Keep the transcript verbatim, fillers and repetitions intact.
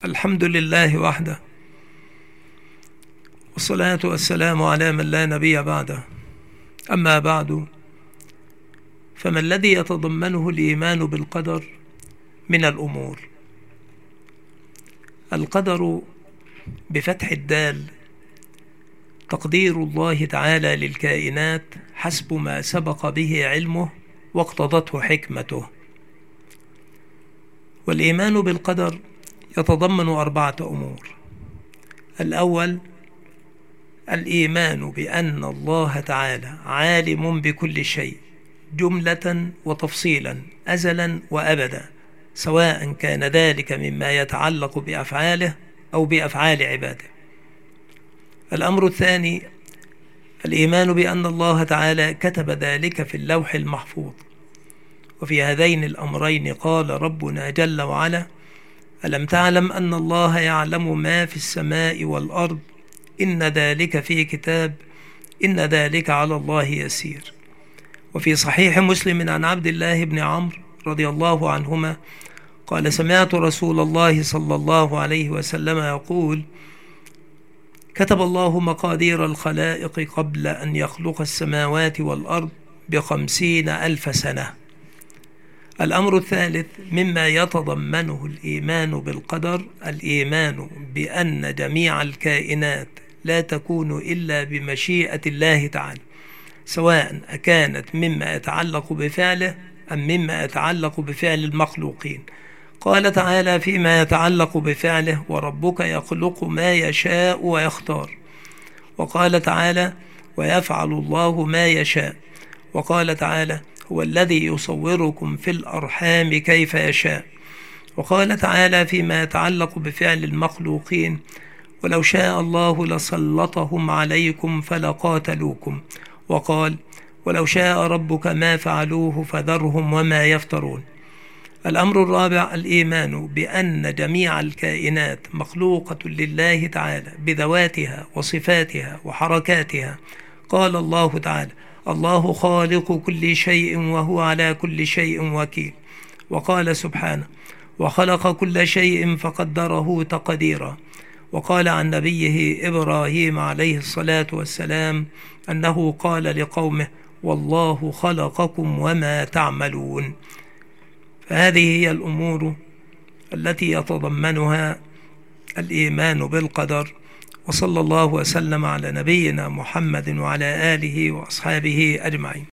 الحمد لله وحده، والصلاة والسلام على من لا نبي بعده. أما بعد، فما الذي يتضمنه الإيمان بالقدر من الأمور؟ القدر بفتح الدال تقدير الله تعالى للكائنات حسب ما سبق به علمه واقتضته حكمته. والإيمان بالقدر يتضمن أربعة أمور. الأول الإيمان بأن الله تعالى عالم بكل شيء جملة وتفصيلا أزلا وأبدا، سواء كان ذلك مما يتعلق بأفعاله أو بأفعال عباده. الأمر الثاني الإيمان بأن الله تعالى كتب ذلك في اللوح المحفوظ. وفي هذين الأمرين قال ربنا جل وعلا: ألم تعلم أن الله يعلم ما في السماء والأرض إن ذلك في كتاب إن ذلك على الله يسير. وفي صحيح مسلم عن عبد الله بن عمرو رضي الله عنهما قال: سمعت رسول الله صلى الله عليه وسلم يقول: كتب الله مقادير الخلائق قبل أن يخلق السماوات والأرض بخمسين ألف سنة. الأمر الثالث مما يتضمنه الإيمان بالقدر الإيمان بأن جميع الكائنات لا تكون إلا بمشيئة الله تعالى، سواء أكانت مما يتعلق بفعله أم مما يتعلق بفعل المخلوقين. قال تعالى فيما يتعلق بفعله: وربك يخلق ما يشاء ويختار. وقال تعالى: ويفعل الله ما يشاء. وقال تعالى: هو الذي يصوركم في الأرحام كيف يشاء. وقال تعالى فيما يتعلق بفعل المخلوقين: ولو شاء الله لسلطهم عليكم فلقاتلوكم. وقال: ولو شاء ربك ما فعلوه فذرهم وما يفترون. الأمر الرابع الإيمان بأن جميع الكائنات مخلوقة لله تعالى بذواتها وصفاتها وحركاتها. قال الله تعالى: الله خالق كل شيء وهو على كل شيء وكيل. وقال سبحانه: وخلق كل شيء فقدره تقديرا. وقال عن نبيه إبراهيم عليه الصلاة والسلام أنه قال لقومه: والله خلقكم وما تعملون. فهذه هي الأمور التي يتضمنها الإيمان بالقدر. وصلى الله وسلم على نبينا محمد وعلى آله وأصحابه أجمعين.